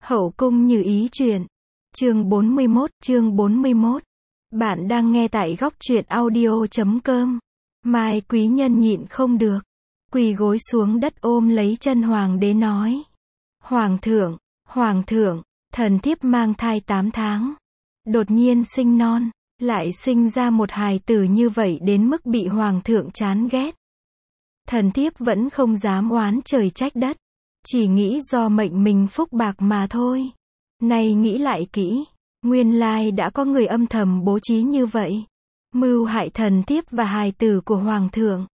Hậu cung Như Ý truyện. Chương 41. Bạn đang nghe tại góc truyện audio.com. Mai quý nhân nhịn không được, quỳ gối xuống đất ôm lấy chân hoàng đế nói: Hoàng thượng, thần thiếp mang thai 8 tháng. Đột nhiên sinh non, lại sinh ra một hài tử như vậy đến mức bị hoàng thượng chán ghét. Thần thiếp vẫn không dám oán trời trách đất, chỉ nghĩ do mệnh mình phúc bạc mà thôi. Nay nghĩ lại kỹ, nguyên lai đã có người âm thầm bố trí như vậy, mưu hại thần thiếp và hài tử của hoàng thượng.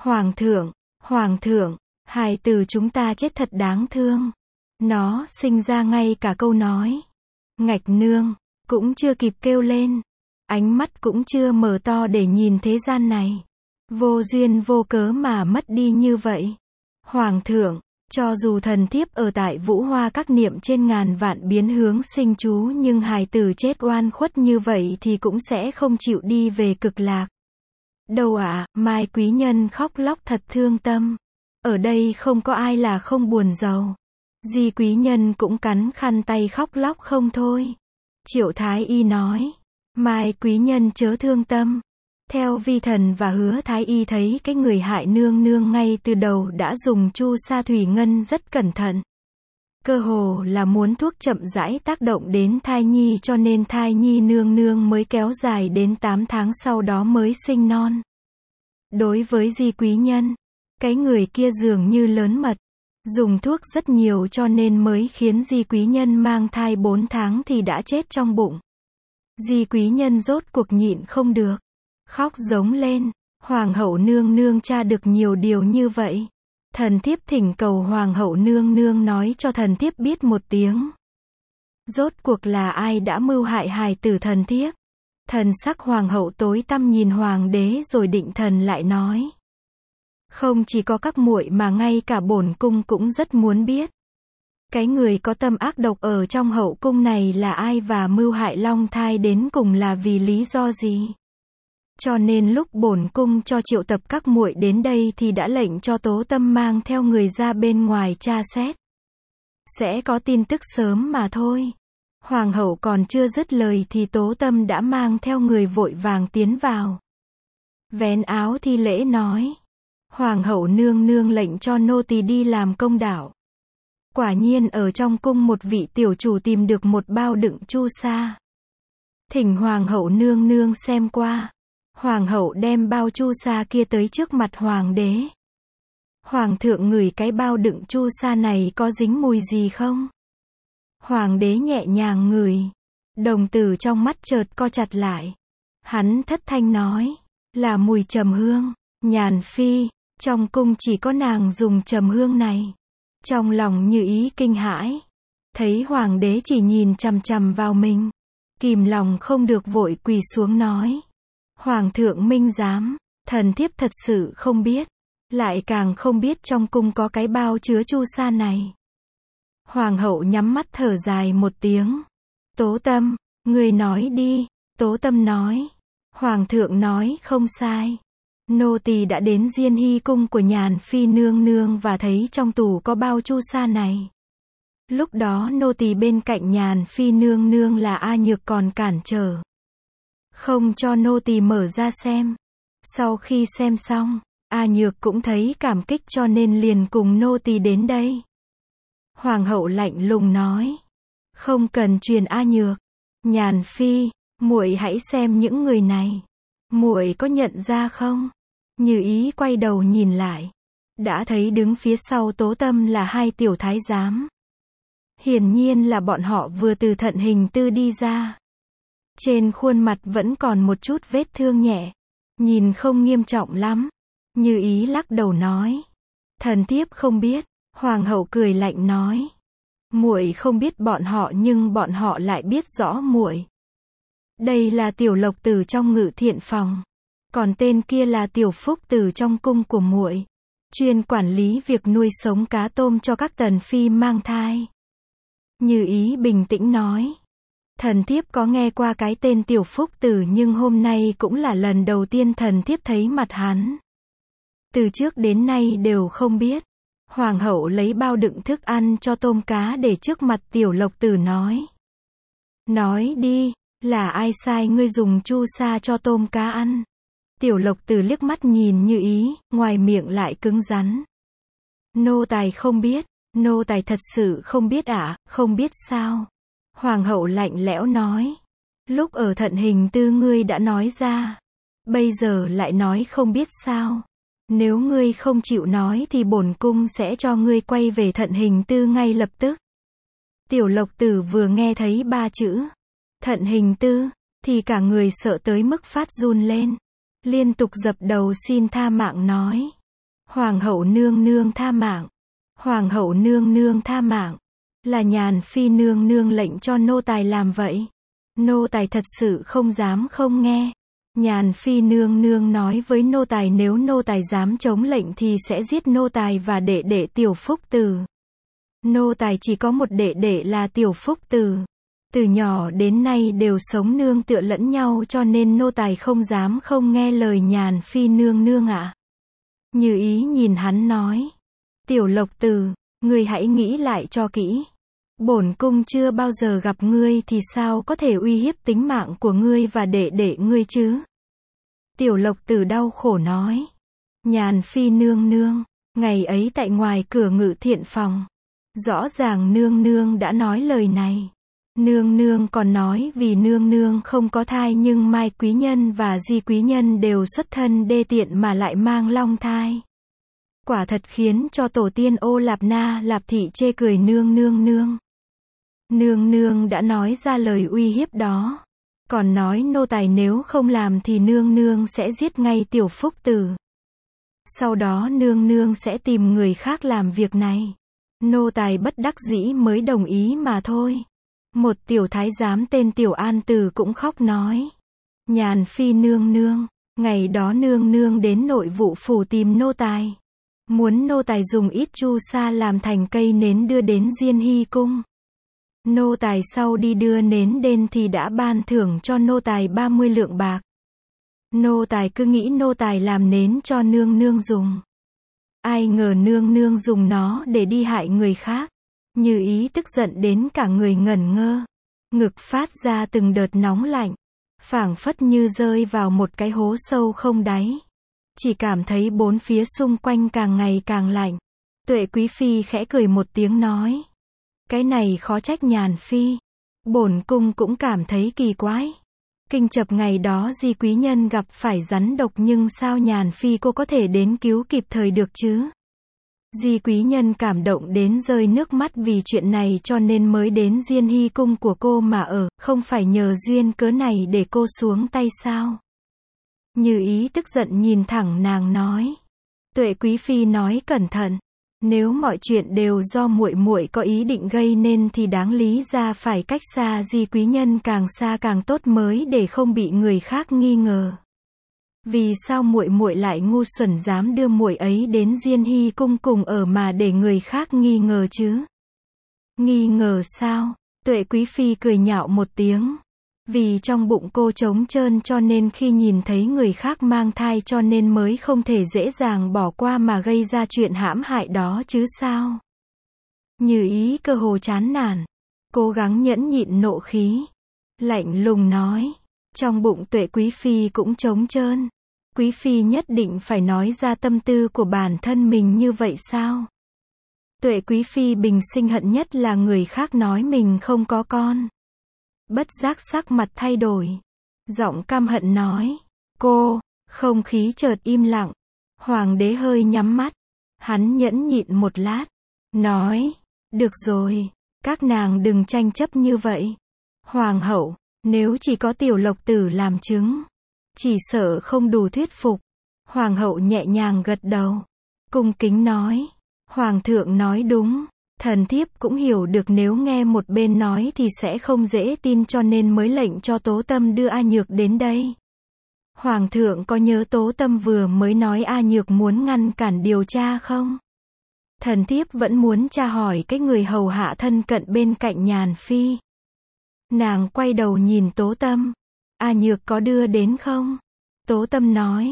Hoàng thượng, hài tử chúng ta chết thật đáng thương. Nó sinh ra ngay cả câu nói ngạch nương cũng chưa kịp kêu lên, ánh mắt cũng chưa mở to để nhìn thế gian này, vô duyên vô cớ mà mất đi như vậy. Hoàng thượng, cho dù thần thiếp ở tại Vũ Hoa các niệm trên ngàn vạn biến hướng sinh chú, nhưng hài tử chết oan khuất như vậy thì cũng sẽ không chịu đi về cực lạc đâu ạ. Mai quý nhân khóc lóc thật thương tâm. Ở đây không có ai là không buồn rầu. Di quý nhân cũng cắn khăn tay khóc lóc không thôi. Triệu Thái Y nói: Mai quý nhân chớ thương tâm. Theo vi thần và Hứa Thái Y thấy cái người hại nương nương ngay từ đầu đã dùng chu sa thủy ngân rất cẩn thận. Cơ hồ là muốn thuốc chậm rãi tác động đến thai nhi, cho nên thai nhi nương nương mới kéo dài đến 8 tháng sau đó mới sinh non. Đối với Di quý nhân, cái người kia dường như lớn mật, dùng thuốc rất nhiều cho nên mới khiến Di quý nhân mang thai 4 tháng thì đã chết trong bụng. Di quý nhân rốt cuộc nhịn không được, khóc giống lên: Hoàng hậu nương nương tra được nhiều điều như vậy. Thần thiếp thỉnh cầu hoàng hậu nương nương nói cho thần thiếp biết một tiếng. Rốt cuộc là ai đã mưu hại hài tử thần thiếp? Thần sắc hoàng hậu tối tăm nhìn hoàng đế rồi định thần lại nói: Không chỉ có các muội mà ngay cả bổn cung cũng rất muốn biết. Cái người có tâm ác độc ở trong hậu cung này là ai và mưu hại long thai đến cùng là vì lý do gì? Cho nên lúc bổn cung cho triệu tập các muội đến đây thì đã lệnh cho Tố Tâm mang theo người ra bên ngoài tra xét. Sẽ có tin tức sớm mà thôi. Hoàng hậu còn chưa dứt lời thì Tố Tâm đã mang theo người vội vàng tiến vào. Vén áo thi lễ nói: Hoàng hậu nương nương lệnh cho nô tỳ đi làm công đạo. Quả nhiên ở trong cung một vị tiểu chủ tìm được một bao đựng chu sa. Thỉnh hoàng hậu nương nương xem qua. Hoàng hậu đem bao chu sa kia tới trước mặt hoàng đế. Hoàng thượng ngửi cái bao đựng chu sa này có dính mùi gì không? Hoàng đế nhẹ nhàng ngửi, đồng tử trong mắt chợt co chặt lại. Hắn thất thanh nói: Là mùi trầm hương. Nhàn phi, trong cung chỉ có nàng dùng trầm hương này. Trong lòng Như Ý kinh hãi, thấy hoàng đế chỉ nhìn chằm chằm vào mình, kìm lòng không được vội quỳ xuống nói: Hoàng thượng minh giám, thần thiếp thật sự không biết, lại càng không biết trong cung có cái bao chứa chu sa này. Hoàng hậu nhắm mắt thở dài một tiếng. Tố Tâm, người nói đi. Tố Tâm nói: Hoàng thượng nói không sai. Nô tỳ đã đến Diên Hy cung của Nhàn phi nương nương và thấy trong tủ có bao chu sa này. Lúc đó nô tỳ bên cạnh Nhàn phi nương nương là A Nhược còn cản trở, không cho nô tỳ mở ra xem. Sau khi xem xong, A Nhược cũng thấy cảm kích cho nên liền cùng nô tỳ đến đây. Hoàng hậu lạnh lùng nói: Không cần truyền A Nhược. Nhàn phi, muội hãy xem những người này. Muội có nhận ra không? Như Ý quay đầu nhìn lại, đã thấy đứng phía sau Tố Tâm là 2 tiểu thái giám. Hiển nhiên là bọn họ vừa từ Thận Hình Tư đi ra. Trên khuôn mặt vẫn còn một chút vết thương nhẹ, nhìn không nghiêm trọng lắm. Như Ý lắc đầu nói: Thần thiếp không biết. Hoàng hậu cười lạnh nói: Muội không biết bọn họ nhưng bọn họ lại biết rõ muội. Đây là tiểu lộc tử trong Ngự Thiện phòng, còn tên kia là tiểu phúc tử trong cung của muội, chuyên quản lý việc nuôi sống cá tôm cho các tần phi mang thai. Như Ý bình tĩnh nói: Thần thiếp có nghe qua cái tên tiểu phúc tử nhưng hôm nay cũng là lần đầu tiên thần thiếp thấy mặt hắn. Từ trước đến nay đều không biết. Hoàng hậu lấy bao đựng thức ăn cho tôm cá để trước mặt Tiểu Lộc Tử nói. Nói đi, là ai sai ngươi dùng chu sa cho tôm cá ăn? Tiểu Lộc Tử liếc mắt nhìn Như Ý, ngoài miệng lại cứng rắn. Nô tài không biết, nô tài thật sự không biết ạ, không biết sao? Hoàng hậu lạnh lẽo nói. Lúc ở Thận Hình Tư ngươi đã nói ra, bây giờ lại nói không biết sao? Nếu ngươi không chịu nói thì bổn cung sẽ cho ngươi quay về Thận Hình Tư ngay lập tức. Tiểu Lộc Tử vừa nghe thấy 3 chữ Thận Hình Tư, thì cả người sợ tới mức phát run lên, liên tục dập đầu xin tha mạng nói. Hoàng hậu nương nương tha mạng. Hoàng hậu nương nương tha mạng. Là Nhàn Phi nương nương lệnh cho nô tài làm vậy. Nô tài thật sự không dám không nghe. Nhàn Phi nương nương nói với nô tài nếu nô tài dám chống lệnh thì sẽ giết nô tài và đệ đệ Tiểu Phúc Tử. Nô tài chỉ có một đệ đệ là Tiểu Phúc Tử. Từ nhỏ đến nay đều sống nương tựa lẫn nhau cho nên nô tài không dám không nghe lời Nhàn Phi nương nương ạ. Như Ý nhìn hắn nói. Tiểu Lộc Tử, ngươi hãy nghĩ lại cho kỹ. Bổn cung chưa bao giờ gặp ngươi thì sao có thể uy hiếp tính mạng của ngươi và đệ đệ ngươi chứ? Tiểu Lộc Tử đau khổ nói. Nhàn Phi nương nương, ngày ấy tại ngoài cửa Ngự Thiện phòng, rõ ràng nương nương đã nói lời này. Nương nương còn nói vì nương nương không có thai nhưng Mai quý nhân và Di quý nhân đều xuất thân đê tiện mà lại mang long thai. Quả thật khiến cho tổ tiên Ô Lạp Na Lạp Thị chê cười nương nương nương. Nương nương đã nói ra lời uy hiếp đó. Còn nói nô tài nếu không làm thì nương nương sẽ giết ngay Tiểu Phúc Tử. Sau đó nương nương sẽ tìm người khác làm việc này. Nô tài bất đắc dĩ mới đồng ý mà thôi. Một tiểu thái giám tên Tiểu An Tử cũng khóc nói. Nhàn Phi nương nương, ngày đó nương nương đến nội vụ phủ tìm nô tài. Muốn nô tài dùng ít chu sa làm thành cây nến đưa đến Diên Hy cung. Nô tài sau đi đưa nến đến thì đã ban thưởng cho nô tài 30 lượng bạc. Nô tài cứ nghĩ nô tài làm nến cho nương nương dùng. Ai ngờ nương nương dùng nó để đi hại người khác. Như Ý tức giận đến cả người ngẩn ngơ. Ngực phát ra từng đợt nóng lạnh. Phảng phất như rơi vào một cái hố sâu không đáy. Chỉ cảm thấy bốn phía xung quanh càng ngày càng lạnh. Tuệ Quý Phi khẽ cười một tiếng nói. Cái này khó trách Nhàn Phi. Bổn cung cũng cảm thấy kỳ quái. Kinh chập ngày đó Di quý nhân gặp phải rắn độc nhưng sao Nhàn Phi cô có thể đến cứu kịp thời được chứ? Di quý nhân cảm động đến rơi nước mắt vì chuyện này cho nên mới đến Diên Hy cung của cô mà ở, không phải nhờ duyên cớ này để cô xuống tay sao? Như Ý tức giận nhìn thẳng nàng nói. Tuệ Quý Phi nói cẩn thận. Nếu mọi chuyện đều do muội muội có ý định gây nên thì đáng lý ra phải cách xa Di quý nhân càng xa càng tốt mới để không bị người khác nghi ngờ. Vì sao muội muội lại ngu xuẩn dám đưa muội ấy đến Diên Hy cung cùng ở mà để người khác nghi ngờ chứ? Nghi ngờ sao? Tuệ Quý Phi cười nhạo một tiếng. Vì trong bụng cô trống trơn cho nên khi nhìn thấy người khác mang thai cho nên mới không thể dễ dàng bỏ qua mà gây ra chuyện hãm hại đó chứ sao? Như Ý cơ hồ chán nản. Cố gắng nhẫn nhịn nộ khí. Lạnh lùng nói. Trong bụng Tuệ Quý Phi cũng trống trơn. Quý Phi nhất định phải nói ra tâm tư của bản thân mình như vậy sao? Tuệ Quý Phi bình sinh hận nhất là người khác nói mình không có con. Bất giác sắc mặt thay đổi. Giọng căm hận nói. Cô, không khí chợt im lặng. Hoàng đế hơi nhắm mắt. Hắn nhẫn nhịn một lát. Nói. Được rồi. Các nàng đừng tranh chấp như vậy. Hoàng hậu, nếu chỉ có Tiểu Lộc Tử làm chứng, chỉ sợ không đủ thuyết phục. Hoàng hậu nhẹ nhàng gật đầu. Cung kính nói. Hoàng thượng nói đúng. Thần thiếp cũng hiểu được nếu nghe một bên nói thì sẽ không dễ tin cho nên mới lệnh cho Tố Tâm đưa A Nhược đến đây. Hoàng thượng có nhớ Tố Tâm vừa mới nói A Nhược muốn ngăn cản điều tra không? Thần thiếp vẫn muốn tra hỏi cái người hầu hạ thân cận bên cạnh Nhàn Phi. Nàng quay đầu nhìn Tố Tâm. A Nhược có đưa đến không? Tố Tâm nói.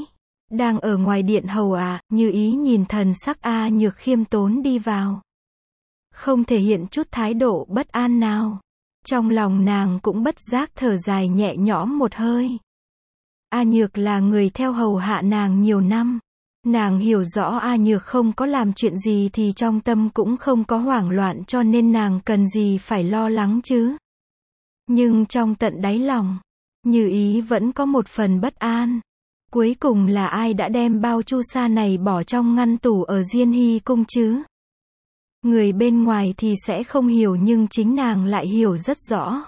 Đang ở ngoài điện hầu à, Như Ý nhìn thần sắc A Nhược khiêm tốn đi vào. Không thể hiện chút thái độ bất an nào. Trong lòng nàng cũng bất giác thở dài nhẹ nhõm một hơi. A Nhược là người theo hầu hạ nàng nhiều năm. Nàng hiểu rõ A Nhược không có làm chuyện gì thì trong tâm cũng không có hoảng loạn, cho nên nàng cần gì phải lo lắng chứ. Nhưng trong tận đáy lòng, Như Ý vẫn có một phần bất an. Cuối cùng là ai đã đem bao chu sa này bỏ trong ngăn tủ ở Diên Hy cung chứ? Người bên ngoài thì sẽ không hiểu nhưng chính nàng lại hiểu rất rõ.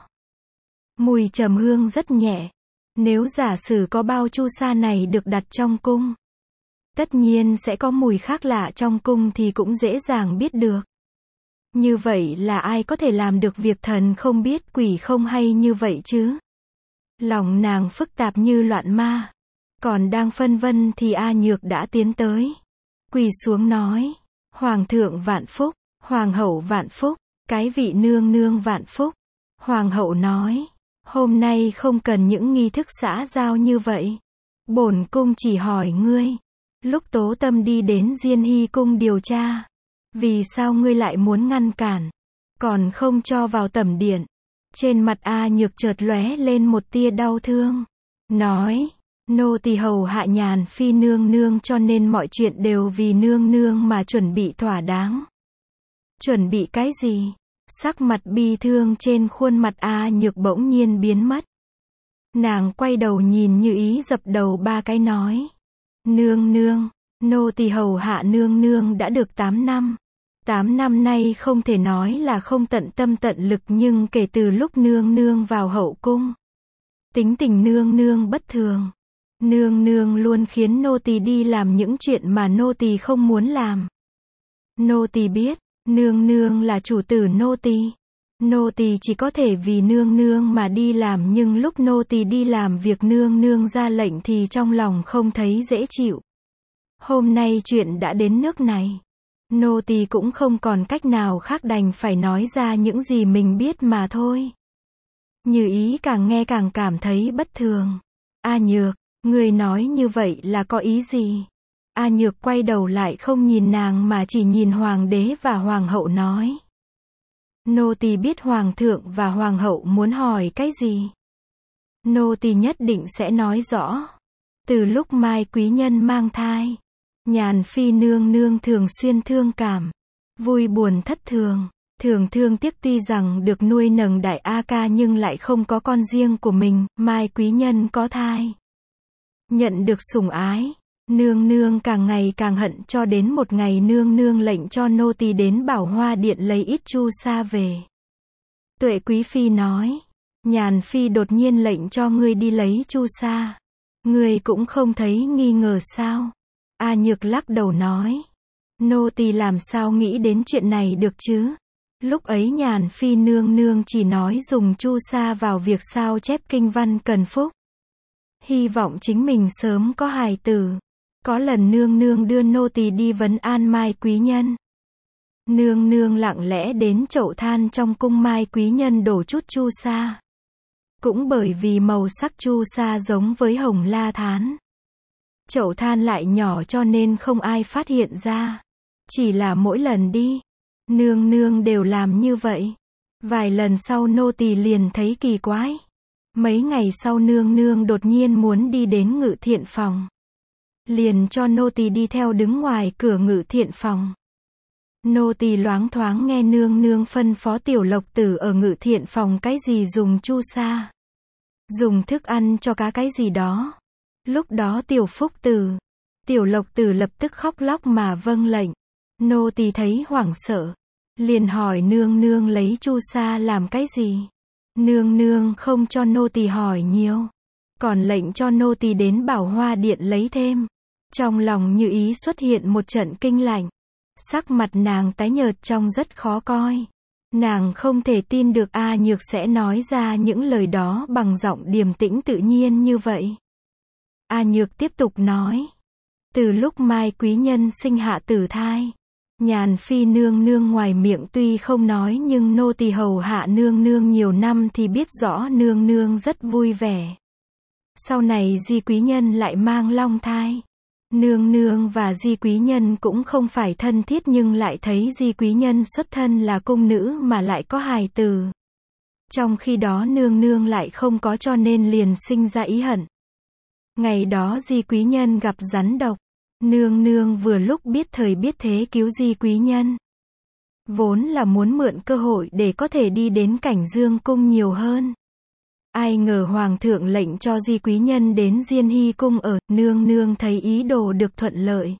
Mùi trầm hương rất nhẹ. Nếu giả sử có bao chu sa này được đặt trong cung, tất nhiên sẽ có mùi khác lạ trong cung thì cũng dễ dàng biết được. Như vậy là ai có thể làm được việc thần không biết quỷ không hay như vậy chứ? Lòng nàng phức tạp như loạn ma. Còn đang phân vân thì A Nhược đã tiến tới. Quỳ xuống nói. Hoàng thượng vạn phúc, hoàng hậu vạn phúc, cái vị nương nương vạn phúc. Hoàng hậu nói. Hôm nay không cần những nghi thức xã giao như vậy. Bổn cung chỉ hỏi ngươi. Lúc Tố Tâm đi đến Diên Hy cung điều tra, vì sao ngươi lại muốn ngăn cản, còn không cho vào tẩm điện? Trên mặt A Nhược chợt lóe lên một tia đau thương. Nói. Nô tỳ hầu hạ Nhàn Phi nương nương cho nên mọi chuyện đều vì nương nương mà chuẩn bị thỏa đáng. Chuẩn bị cái gì? Sắc mặt bi thương trên khuôn mặt A Nhược bỗng nhiên biến mất. Nàng quay đầu nhìn Như Ý dập đầu 3 cái nói. Nương nương, nô tỳ hầu hạ nương nương đã được 8 năm. 8 năm nay không thể nói là không tận tâm tận lực, nhưng kể từ lúc nương nương vào hậu cung, tính tình nương nương bất thường. Nương nương luôn khiến nô tỳ đi làm những chuyện mà nô tỳ không muốn làm. Nô tỳ biết, nương nương là chủ tử nô tỳ. Nô tỳ chỉ có thể vì nương nương mà đi làm, nhưng lúc nô tỳ đi làm việc nương nương ra lệnh thì trong lòng không thấy dễ chịu. Hôm nay chuyện đã đến nước này, nô tỳ cũng không còn cách nào khác, đành phải nói ra những gì mình biết mà thôi. Như Ý càng nghe càng cảm thấy bất thường. A Nhược, người nói như vậy là có ý gì? A Nhược quay đầu lại không nhìn nàng mà chỉ nhìn hoàng đế và hoàng hậu nói. Nô tỳ biết hoàng thượng và hoàng hậu muốn hỏi cái gì. Nô tỳ nhất định sẽ nói rõ. Từ lúc Mai quý nhân mang thai, Nhàn Phi nương nương thường xuyên thương cảm, vui buồn thất thường, thường thương tiếc, tuy rằng được nuôi nấng đại A Ca nhưng lại không có con riêng của mình. Mai quý nhân có thai, nhận được sủng ái, nương nương càng ngày càng hận, cho đến một ngày nương nương lệnh cho nô tỳ đến Bảo Hoa điện lấy ít chu sa về. Tuệ quý phi nói, Nhàn Phi đột nhiên lệnh cho ngươi đi lấy chu sa, ngươi cũng không thấy nghi ngờ sao? A Nhược lắc đầu nói, nô tỳ làm sao nghĩ đến chuyện này được chứ? Lúc ấy Nhàn Phi nương nương chỉ nói dùng chu sa vào việc sao chép kinh văn cần phúc, hy vọng chính mình sớm có hài tử. Có lần nương nương đưa nô tỳ đi vấn an Mai quý nhân. Nương nương lặng lẽ đến chậu than trong cung Mai quý nhân đổ chút chu sa. Cũng bởi vì màu sắc chu sa giống với hồng la thán, chậu than lại nhỏ cho nên không ai phát hiện ra. Chỉ là mỗi lần đi, nương nương đều làm như vậy. Vài lần sau nô tỳ liền thấy kỳ quái. Mấy ngày sau nương nương đột nhiên muốn đi đến Ngự Thiện phòng, liền cho nô tỳ đi theo đứng ngoài cửa Ngự Thiện phòng. Nô tỳ loáng thoáng nghe nương nương phân phó Tiểu Lộc Tử ở Ngự Thiện phòng cái gì dùng chu sa, dùng thức ăn cho cá cái gì đó. Lúc đó Tiểu Phúc Tử, Tiểu Lộc Tử lập tức khóc lóc mà vâng lệnh. Nô tỳ thấy hoảng sợ, liền hỏi nương nương lấy chu sa làm cái gì. Nương nương không cho nô tỳ hỏi nhiều, còn lệnh cho nô tỳ đến Bảo Hoa điện lấy thêm. Trong lòng Như Ý xuất hiện một trận kinh lạnh. Sắc mặt nàng tái nhợt trông rất khó coi. Nàng không thể tin được A Nhược sẽ nói ra những lời đó bằng giọng điềm tĩnh tự nhiên như vậy. A Nhược tiếp tục nói. Từ lúc Mai quý nhân sinh hạ tử thai, Nhàn Phi nương nương ngoài miệng tuy không nói nhưng nô tỳ hầu hạ nương nương nhiều năm thì biết rõ nương nương rất vui vẻ. Sau này Di quý nhân lại mang long thai. Nương nương và Di Quý Nhân cũng không phải thân thiết nhưng lại thấy Di Quý Nhân xuất thân là cung nữ mà lại có hài tử. Trong khi đó nương nương lại không có cho nên liền sinh ra ý hận. Ngày đó Di Quý Nhân gặp rắn độc. Nương nương vừa lúc biết thời biết thế cứu Di Quý Nhân. Vốn là muốn mượn cơ hội để có thể đi đến Cảnh Dương cung nhiều hơn. Ai ngờ Hoàng thượng lệnh cho Di Quý Nhân đến Diên Hy cung ở, nương nương thấy ý đồ được thuận lợi.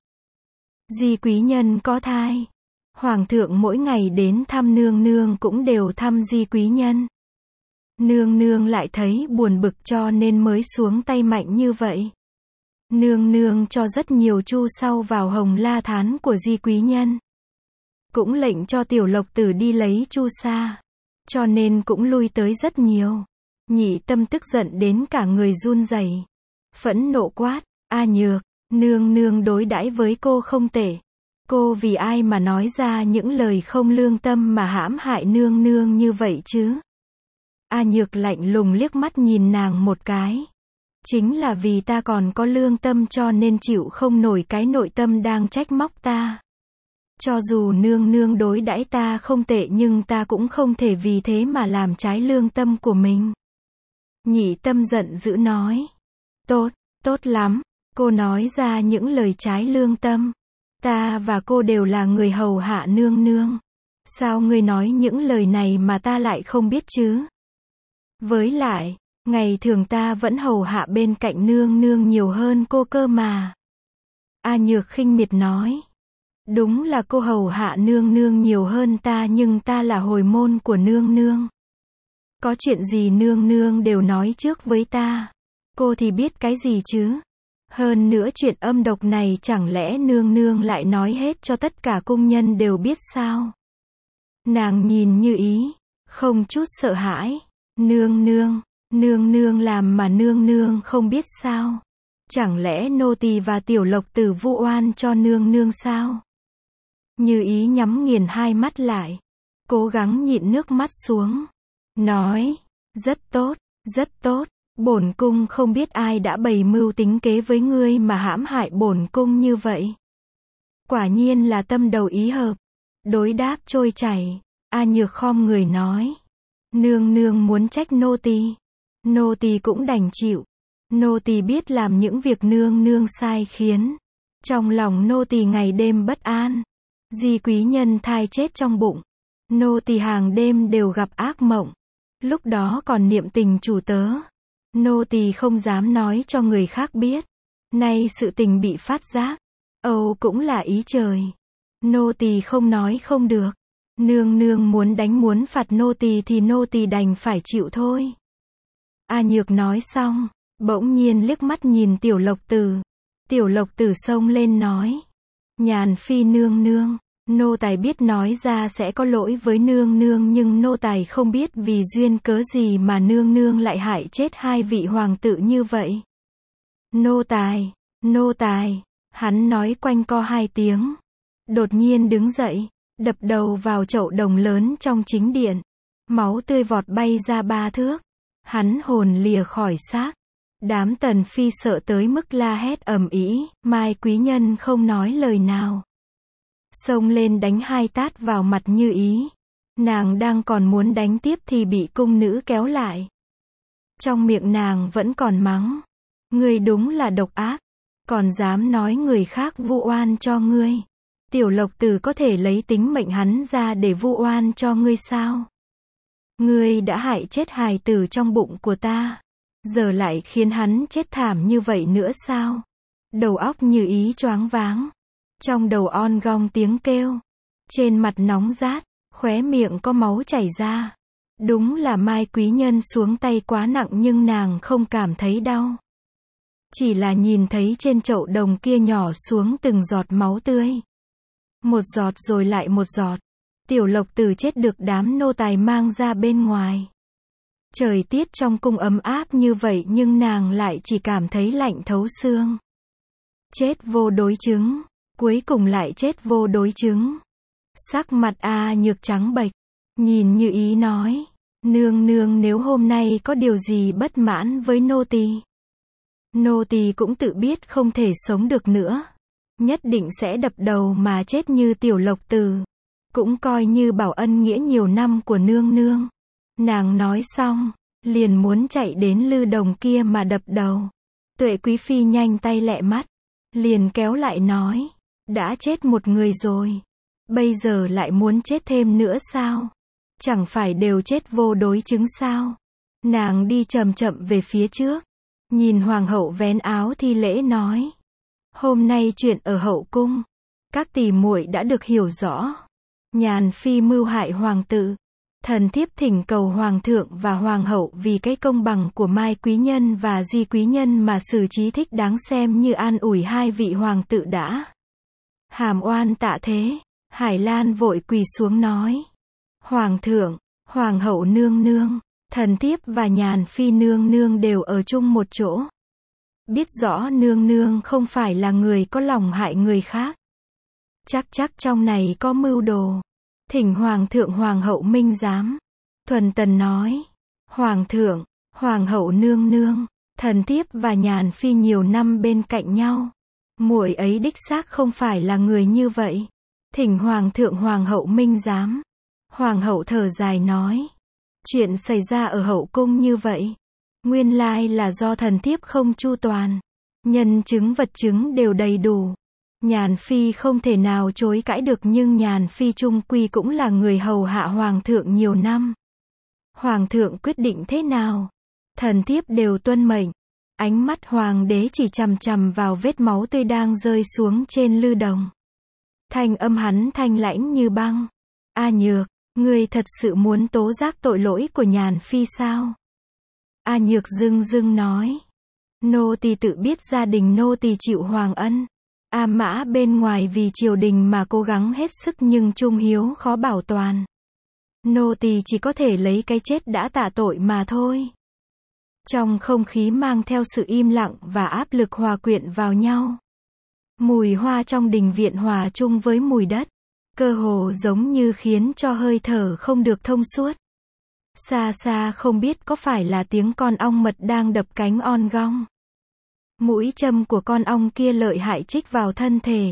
Di Quý Nhân có thai. Hoàng thượng mỗi ngày đến thăm nương nương cũng đều thăm Di Quý Nhân. Nương nương lại thấy buồn bực cho nên mới xuống tay mạnh như vậy. Nương nương cho rất nhiều chu sau vào hồng la thán của Di Quý Nhân. Cũng lệnh cho Tiểu Lộc Tử đi lấy chu sa. Cho nên cũng lui tới rất nhiều. Nhị Tâm tức giận đến cả người run rẩy, phẫn nộ quát, A Nhược, nương nương đối đãi với cô không tệ. Cô vì ai mà nói ra những lời không lương tâm mà hãm hại nương nương như vậy chứ? A Nhược lạnh lùng liếc mắt nhìn nàng một cái. Chính là vì ta còn có lương tâm cho nên chịu không nổi cái nội tâm đang trách móc ta. Cho dù nương nương đối đãi ta không tệ nhưng ta cũng không thể vì thế mà làm trái lương tâm của mình. Nhị Tâm giận dữ nói. Tốt, tốt lắm, cô nói ra những lời trái lương tâm. Ta và cô đều là người hầu hạ nương nương. Sao ngươi nói những lời này mà ta lại không biết chứ? Với lại, ngày thường ta vẫn hầu hạ bên cạnh nương nương nhiều hơn cô cơ mà. A Nhược khinh miệt nói. Đúng là cô hầu hạ nương nương nhiều hơn ta nhưng ta là hồi môn của nương nương. Có chuyện gì nương nương đều nói trước với ta. Cô thì biết cái gì chứ? Hơn nữa chuyện âm độc này chẳng lẽ nương nương lại nói hết cho tất cả cung nhân đều biết sao? Nàng nhìn Như Ý, không chút sợ hãi. Nương nương làm mà nương nương không biết sao? Chẳng lẽ nô tỳ và Tiểu Lộc Tử vu oan cho nương nương sao? Như Ý nhắm nghiền hai mắt lại, cố gắng nhịn nước mắt xuống. Nói, rất tốt, rất tốt, bổn cung không biết ai đã bày mưu tính kế với ngươi mà hãm hại bổn cung như vậy. Quả nhiên là tâm đầu ý hợp, đối đáp trôi chảy. A Nhược khom người nói, nương nương muốn trách nô tỳ cũng đành chịu. Nô tỳ biết làm những việc nương nương sai khiến trong lòng nô tỳ ngày đêm bất an. Di Quý Nhân thai chết trong bụng, nô tỳ hàng đêm đều gặp ác mộng. Lúc đó còn niệm tình chủ tớ, nô tỳ không dám nói cho người khác biết. Nay sự tình bị phát giác, Âu cũng là ý trời. Nô tỳ không nói không được. Nương nương muốn đánh muốn phạt nô tỳ thì nô tỳ đành phải chịu thôi. A Nhược nói xong, bỗng nhiên liếc mắt nhìn Tiểu Lộc Tử. Tiểu Lộc Tử xông lên nói, Nhàn phi nương nương, nô tài biết nói ra sẽ có lỗi với nương nương nhưng nô tài không biết vì duyên cớ gì mà nương nương lại hại chết hai vị hoàng tử như vậy. Nô tài, hắn nói quanh co hai tiếng. Đột nhiên đứng dậy, đập đầu vào chậu đồng lớn trong chính điện. Máu tươi vọt bay ra 3 thước. Hắn hồn lìa khỏi xác. Đám tần phi sợ tới mức la hét ầm ĩ, Mai Quý Nhân không nói lời nào. Xông lên đánh 2 tát vào mặt Như Ý. Nàng đang còn muốn đánh tiếp thì bị cung nữ kéo lại. Trong miệng nàng vẫn còn mắng. Ngươi đúng là độc ác. Còn dám nói người khác vu oan cho ngươi. Tiểu Lộc Tử có thể lấy tính mệnh hắn ra để vu oan cho ngươi sao? Ngươi đã hại chết hài tử trong bụng của ta. Giờ lại khiến hắn chết thảm như vậy nữa sao? Đầu óc Như Ý choáng váng. Trong đầu on gong tiếng kêu. Trên mặt nóng rát, khóe miệng có máu chảy ra. Đúng là Mai Quý Nhân xuống tay quá nặng nhưng nàng không cảm thấy đau. Chỉ là nhìn thấy trên chậu đồng kia nhỏ xuống từng giọt máu tươi. Một giọt rồi lại một giọt. Tiểu Lộc Tử chết được đám nô tài mang ra bên ngoài. Trời tiết trong cung ấm áp như vậy nhưng nàng lại chỉ cảm thấy lạnh thấu xương. Chết vô đối chứng. Cuối cùng lại chết vô đối chứng. Sắc mặt A Nhược trắng bệch. Nhìn Như Ý nói. Nương nương nếu hôm nay có điều gì bất mãn với nô tỳ, Nô tỳ cũng tự biết không thể sống được nữa. Nhất định sẽ đập đầu mà chết như Tiểu Lộc Tử. Cũng coi như bảo ân nghĩa nhiều năm của nương nương. Nàng nói xong, liền muốn chạy đến Lư Đồng kia mà đập đầu. Tuệ Quý Phi nhanh tay lẹ mắt, liền kéo lại nói, đã chết một người rồi, bây giờ lại muốn chết thêm nữa sao? Chẳng phải đều chết vô đối chứng sao? Nàng đi chậm chậm về phía trước, nhìn hoàng hậu vén áo thi lễ nói, hôm nay chuyện ở hậu cung, các tỷ muội đã được hiểu rõ. Nhàn Phi mưu hại hoàng tử, thần thiếp thỉnh cầu hoàng thượng và hoàng hậu vì cái công bằng của Mai quý nhân và Di quý nhân mà xử trí thích đáng, xem như an ủi hai vị hoàng tử đã. Hàm oan tạ thế. Hải Lan vội quỳ xuống nói, hoàng thượng, hoàng hậu nương nương, thần thiếp và Nhàn Phi nương nương đều ở chung một chỗ. Biết rõ nương nương không phải là người có lòng hại người khác. Chắc trong này có mưu đồ. Thỉnh hoàng thượng hoàng hậu minh giám. Thuần Tần nói, hoàng thượng, hoàng hậu nương nương, thần thiếp và Nhàn Phi nhiều năm bên cạnh nhau. Muội ấy đích xác không phải là người như vậy. Thỉnh hoàng thượng hoàng hậu minh giám. Hoàng hậu thở dài nói, chuyện xảy ra ở hậu cung như vậy, nguyên lai là do thần thiếp không chu toàn. Nhân chứng vật chứng đều đầy đủ. Nhàn Phi không thể nào chối cãi được, nhưng Nhàn Phi chung quy cũng là người hầu hạ hoàng thượng nhiều năm. Hoàng thượng quyết định thế nào, thần thiếp đều tuân mệnh. Ánh mắt hoàng đế chỉ chằm chằm vào vết máu tươi đang rơi xuống trên Lư Đồng. Thanh âm hắn thanh lãnh như băng. A Nhược, ngươi thật sự muốn tố giác tội lỗi của Nhàn Phi sao? A Nhược dưng dưng nói, nô tỳ tự biết gia đình nô tỳ chịu hoàng ân. A Mã bên ngoài vì triều đình mà cố gắng hết sức nhưng trung hiếu khó bảo toàn. Nô tỳ chỉ có thể lấy cái chết đã tạ tội mà thôi. Trong không khí mang theo sự im lặng và áp lực hòa quyện vào nhau. Mùi hoa trong đình viện hòa chung với mùi đất, cơ hồ giống như khiến cho hơi thở không được thông suốt. Xa xa không biết có phải là tiếng con ong mật đang đập cánh on gong. Mũi châm của con ong kia lợi hại chích vào thân thể.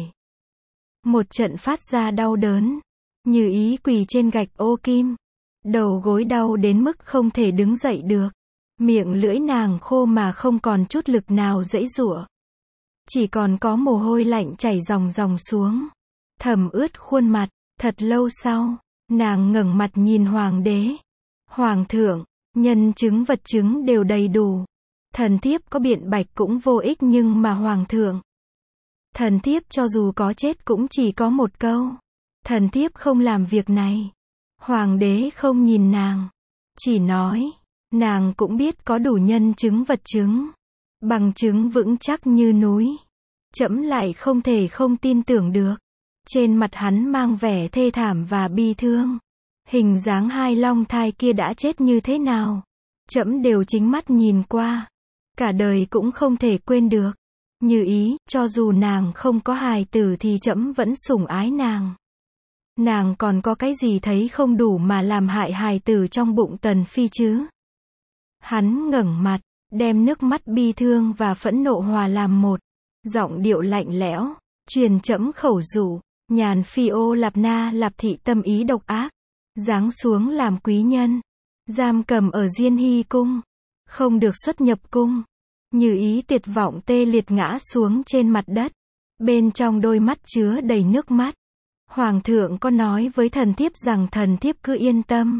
Một trận phát ra đau đớn. Như Ý quỳ trên gạch ô kim. Đầu gối đau đến mức không thể đứng dậy được. Miệng lưỡi nàng khô mà không còn chút lực nào giãy giụa. Chỉ còn có mồ hôi lạnh chảy ròng ròng xuống. Thấm ướt khuôn mặt. Thật lâu sau, nàng ngẩng mặt nhìn hoàng đế. Hoàng thượng, nhân chứng vật chứng đều đầy đủ. Thần thiếp có biện bạch cũng vô ích, nhưng mà hoàng thượng, thần thiếp cho dù có chết cũng chỉ có một câu. Thần thiếp không làm việc này. Hoàng đế không nhìn nàng, chỉ nói, nàng cũng biết có đủ nhân chứng vật chứng, bằng chứng vững chắc như núi. Trẫm lại không thể không tin tưởng được. Trên mặt hắn mang vẻ thê thảm và bi thương. Hình dáng hai long thai kia đã chết như thế nào, trẫm đều chính mắt nhìn qua. Cả đời cũng không thể quên được. Như Ý, cho dù nàng không có hài tử thì trẫm vẫn sủng ái nàng. Nàng còn có cái gì thấy không đủ mà làm hại hài tử trong bụng Tần Phi chứ? Hắn ngẩng mặt, đem nước mắt bi thương và phẫn nộ hòa làm một. Giọng điệu lạnh lẽo, truyền trẫm khẩu dụ, Nhàn Phi ô Lạp Na Lạp thị tâm ý độc ác, giáng xuống làm quý nhân, giam cầm ở Diên Hy cung, không được xuất nhập cung. Như Ý tuyệt vọng tê liệt ngã xuống trên mặt đất, bên trong đôi mắt chứa đầy nước mắt. Hoàng thượng có nói với thần thiếp rằng thần thiếp cứ yên tâm.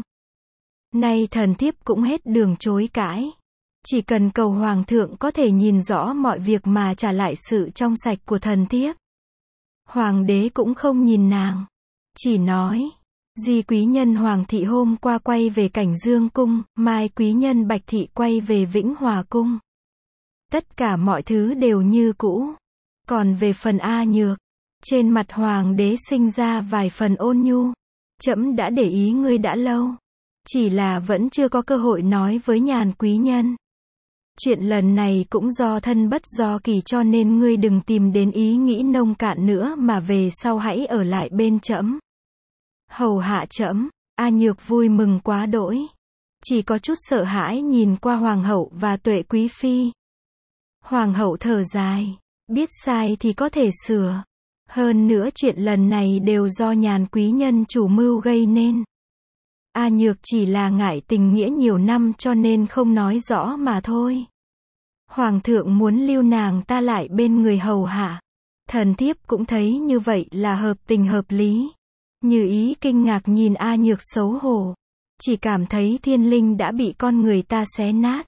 Nay thần thiếp cũng hết đường chối cãi. Chỉ cần cầu hoàng thượng có thể nhìn rõ mọi việc mà trả lại sự trong sạch của thần thiếp. Hoàng đế cũng không nhìn nàng, chỉ nói, Di quý nhân Hoàng thị hôm qua quay về Cảnh Dương cung, Mai quý nhân Bạch thị quay về Vĩnh Hòa cung. Tất cả mọi thứ đều như cũ. Còn về phần A Nhược, trên mặt hoàng đế sinh ra vài phần ôn nhu. Trẫm đã để ý ngươi đã lâu, chỉ là vẫn chưa có cơ hội nói với Nhàn quý nhân. Chuyện lần này cũng do thân bất do kỳ, cho nên ngươi đừng tìm đến ý nghĩ nông cạn nữa mà về sau hãy ở lại bên trẫm, hầu hạ trẫm. A Nhược vui mừng quá đỗi, chỉ có chút sợ hãi nhìn qua hoàng hậu và Tuệ quý phi. Hoàng hậu thở dài, biết sai thì có thể sửa. Hơn nữa chuyện lần này đều do Nhàn quý nhân chủ mưu gây nên. A Nhược chỉ là ngại tình nghĩa nhiều năm cho nên không nói rõ mà thôi. Hoàng thượng muốn lưu nàng ta lại bên người hầu hạ. Thần thiếp cũng thấy như vậy là hợp tình hợp lý. Như Ý kinh ngạc nhìn A Nhược xấu hổ. Chỉ cảm thấy thiên linh đã bị con người ta xé nát.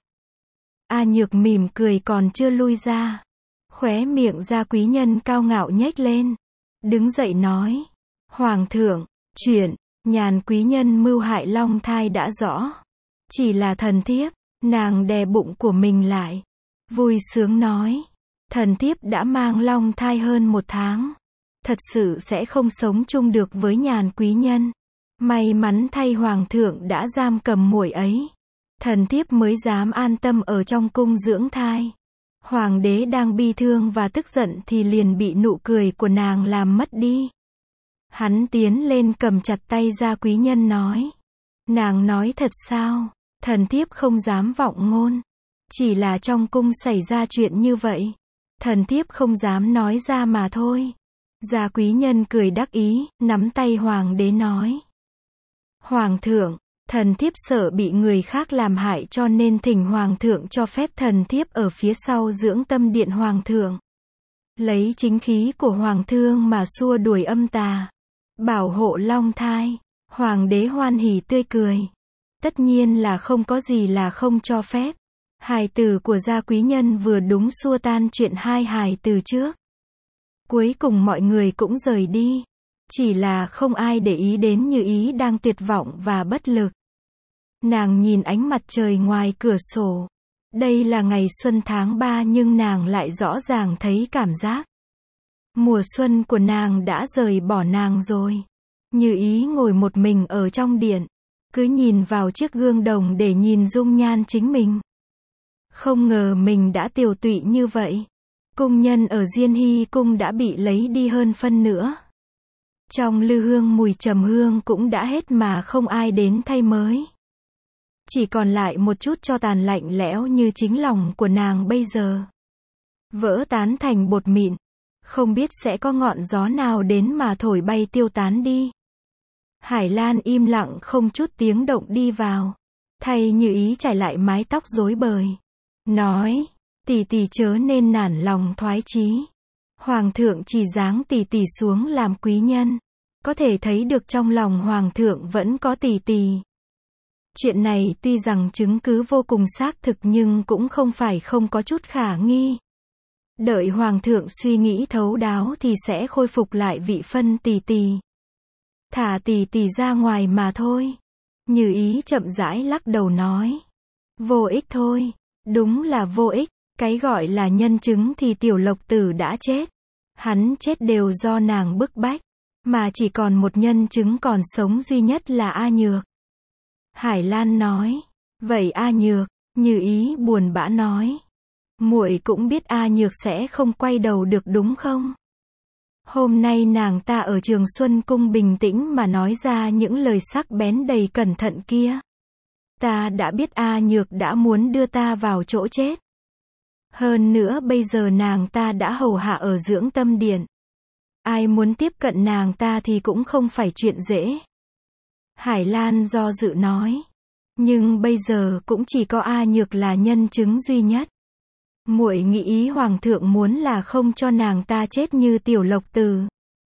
A Nhược mỉm cười còn chưa lui ra. Khóe miệng Gia quý nhân cao ngạo nhếch lên. Đứng dậy nói. Hoàng thượng, chuyện Nhàn quý nhân mưu hại Long Thai đã rõ. Chỉ là thần thiếp, nàng đè bụng của mình lại. Vui sướng nói. Thần thiếp đã mang Long Thai hơn 1 tháng. Thật sự sẽ không sống chung được với Nhàn quý nhân. May mắn thay Hoàng thượng đã giam cầm muội ấy. Thần thiếp mới dám an tâm ở trong cung dưỡng thai. Hoàng đế đang bi thương và tức giận thì liền bị nụ cười của nàng làm mất đi. Hắn tiến lên cầm chặt tay Gia quý nhân nói. Nàng nói thật sao? Thần thiếp không dám vọng ngôn. Chỉ là trong cung xảy ra chuyện như vậy. Thần thiếp không dám nói ra mà thôi. Gia quý nhân cười đắc ý, nắm tay hoàng đế nói. Hoàng thượng, thần thiếp sợ bị người khác làm hại cho nên thỉnh hoàng thượng cho phép thần thiếp ở phía sau dưỡng tâm điện hoàng thượng. Lấy chính khí của hoàng thương mà xua đuổi âm tà. Bảo hộ Long Thai. Hoàng đế hoan hỉ tươi cười. Tất nhiên là không có gì là không cho phép. Hài tử của Gia quý nhân vừa đúng xua tan chuyện hai hài tử trước. Cuối cùng mọi người cũng rời đi. Chỉ là không ai để ý đến Như Ý đang tuyệt vọng và bất lực. Nàng nhìn ánh mặt trời ngoài cửa sổ. Đây là ngày xuân tháng 3 nhưng nàng lại rõ ràng thấy cảm giác. Mùa xuân của nàng đã rời bỏ nàng rồi. Như Ý ngồi một mình ở trong điện. Cứ nhìn vào chiếc gương đồng để nhìn dung nhan chính mình. Không ngờ mình đã tiều tụy như vậy. Cung nhân ở Diên Hy cung đã bị lấy đi hơn phân nữa. Trong lư hương mùi trầm hương cũng đã hết mà không ai đến thay mới. Chỉ còn lại một chút tro tàn lạnh lẽo như chính lòng của nàng bây giờ. Vỡ tán thành bột mịn. Không biết sẽ có ngọn gió nào đến mà thổi bay tiêu tán đi. Hải Lan im lặng không chút tiếng động đi vào. Thay Như Ý trải lại mái tóc rối bời. Nói, tỷ tỷ chớ nên nản lòng thoái chí. Hoàng thượng chỉ giáng tỷ tỷ xuống làm quý nhân. Có thể thấy được trong lòng hoàng thượng vẫn có tỷ tỷ. Chuyện này tuy rằng chứng cứ vô cùng xác thực nhưng cũng không phải không có chút khả nghi. Đợi hoàng thượng suy nghĩ thấu đáo thì sẽ khôi phục lại vị phân tỷ tỷ. Thả tỷ tỷ ra ngoài mà thôi. Như Ý chậm rãi lắc đầu nói. Vô ích thôi. Đúng là vô ích. Cái gọi là nhân chứng thì Tiểu Lộc Tử đã chết. Hắn chết đều do nàng bức bách. Mà chỉ còn một nhân chứng còn sống duy nhất là A Nhược. Hải Lan nói. Vậy A Nhược? Như Ý buồn bã nói. Muội cũng biết A Nhược sẽ không quay đầu được đúng không? Hôm nay nàng ta ở Trường Xuân Cung bình tĩnh mà nói ra những lời sắc bén đầy cẩn thận kia. Ta đã biết A Nhược đã muốn đưa ta vào chỗ chết. Hơn nữa bây giờ nàng ta đã hầu hạ ở dưỡng tâm điện. Ai muốn tiếp cận nàng ta thì cũng không phải chuyện dễ. Hải Lan do dự nói. Nhưng bây giờ cũng chỉ có A Nhược là nhân chứng duy nhất. Muội nghĩ ý hoàng thượng muốn là không cho nàng ta chết như Tiểu Lộc Tử.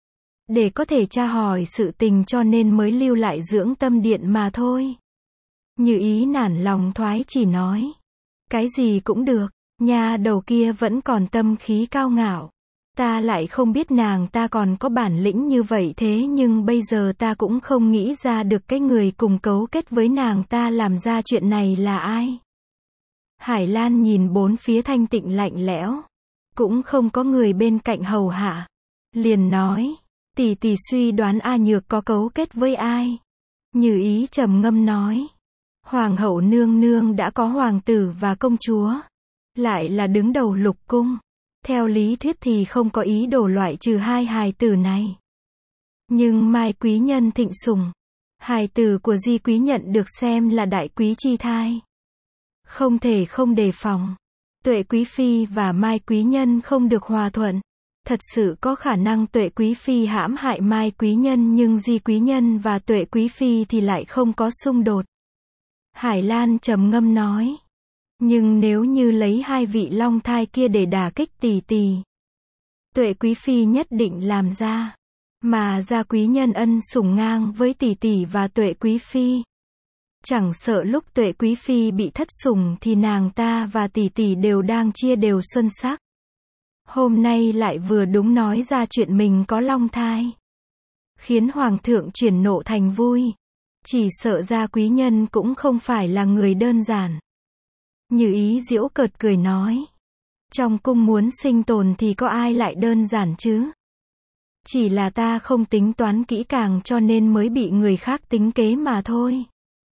Để có thể tra hỏi sự tình cho nên mới lưu lại dưỡng tâm điện mà thôi. Như Ý nản lòng thoái chỉ nói. Cái gì cũng được, nha đầu kia vẫn còn tâm khí cao ngạo. Ta lại không biết nàng ta còn có bản lĩnh như vậy thế nhưng bây giờ ta cũng không nghĩ ra được cái người cùng cấu kết với nàng ta làm ra chuyện này là ai. Hải Lan nhìn bốn phía thanh tịnh lạnh lẽo. Cũng không có người bên cạnh hầu hạ. Liền nói, tỷ tỷ suy đoán A Nhược có cấu kết với ai. Như Ý trầm ngâm nói. Hoàng hậu nương nương đã có hoàng tử và công chúa. Lại là đứng đầu lục cung. Theo lý thuyết thì không có ý đồ loại trừ hai hài tử này. Nhưng Mai quý nhân thịnh sủng. Hài tử của Di quý nhận được xem là đại quý chi thai. Không thể không đề phòng. Tuệ Quý Phi và Mai Quý Nhân không được hòa thuận. Thật sự có khả năng Tuệ Quý Phi hãm hại Mai Quý Nhân nhưng Di Quý Nhân và Tuệ Quý Phi thì lại không có xung đột. Hải Lan trầm ngâm nói. Nhưng nếu như lấy hai vị long thai kia để đả kích tỷ tỷ, Tuệ Quý Phi nhất định làm ra. Mà Gia Quý Nhân ân sủng ngang với tỷ tỷ và Tuệ Quý Phi. Chẳng sợ lúc Tuệ Quý Phi bị thất sủng thì nàng ta và tỷ tỷ đều đang chia đều xuân sắc. Hôm nay lại vừa đúng nói ra chuyện mình có long thai. Khiến Hoàng thượng chuyển nộ thành vui. Chỉ sợ Gia Quý Nhân cũng không phải là người đơn giản. Như Ý giễu cợt cười nói. Trong cung muốn sinh tồn thì có ai lại đơn giản chứ? Chỉ là ta không tính toán kỹ càng cho nên mới bị người khác tính kế mà thôi.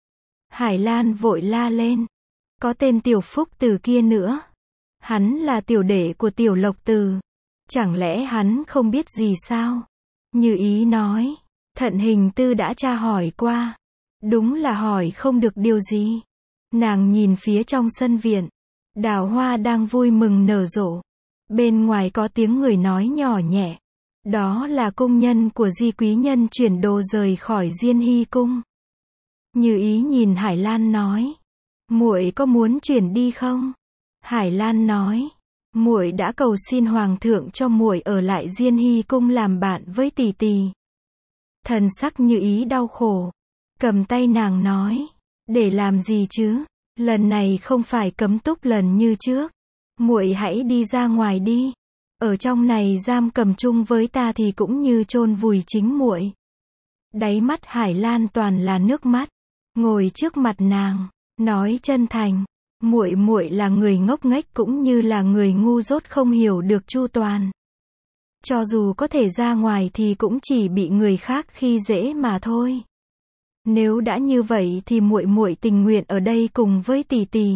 Hải Lan vội la lên. Có tên Tiểu Phúc Từ kia nữa. Hắn là tiểu đệ của Tiểu Lộc Từ. Chẳng lẽ hắn không biết gì sao? Như Ý nói. Thận Hình Tư đã tra hỏi qua. Đúng là hỏi không được điều gì. Nàng nhìn phía trong sân viện. Đào hoa đang vui mừng nở rộ. Bên ngoài có tiếng người nói nhỏ nhẹ. Đó là cung nhân của Di Quý Nhân chuyển đồ rời khỏi Diên Hy cung. Như Ý nhìn Hải Lan nói. Muội có muốn chuyển đi không? Hải Lan nói. Muội đã cầu xin Hoàng thượng cho muội ở lại Diên Hy cung làm bạn với tỷ tỷ. Thần sắc Như Ý đau khổ. Cầm tay nàng nói. Để làm gì chứ? Lần này không phải cấm túc lần như trước. Muội hãy đi ra ngoài đi. Ở trong này giam cầm chung với ta thì cũng như chôn vùi chính muội. Đáy mắt Hải Lan toàn là nước mắt. Ngồi trước mặt nàng, nói chân thành, muội là người ngốc nghếch cũng như là người ngu dốt không hiểu được chu toàn. Cho dù có thể ra ngoài thì cũng chỉ bị người khác khi dễ mà thôi. Nếu đã như vậy thì muội tình nguyện ở đây cùng với tỷ tỷ.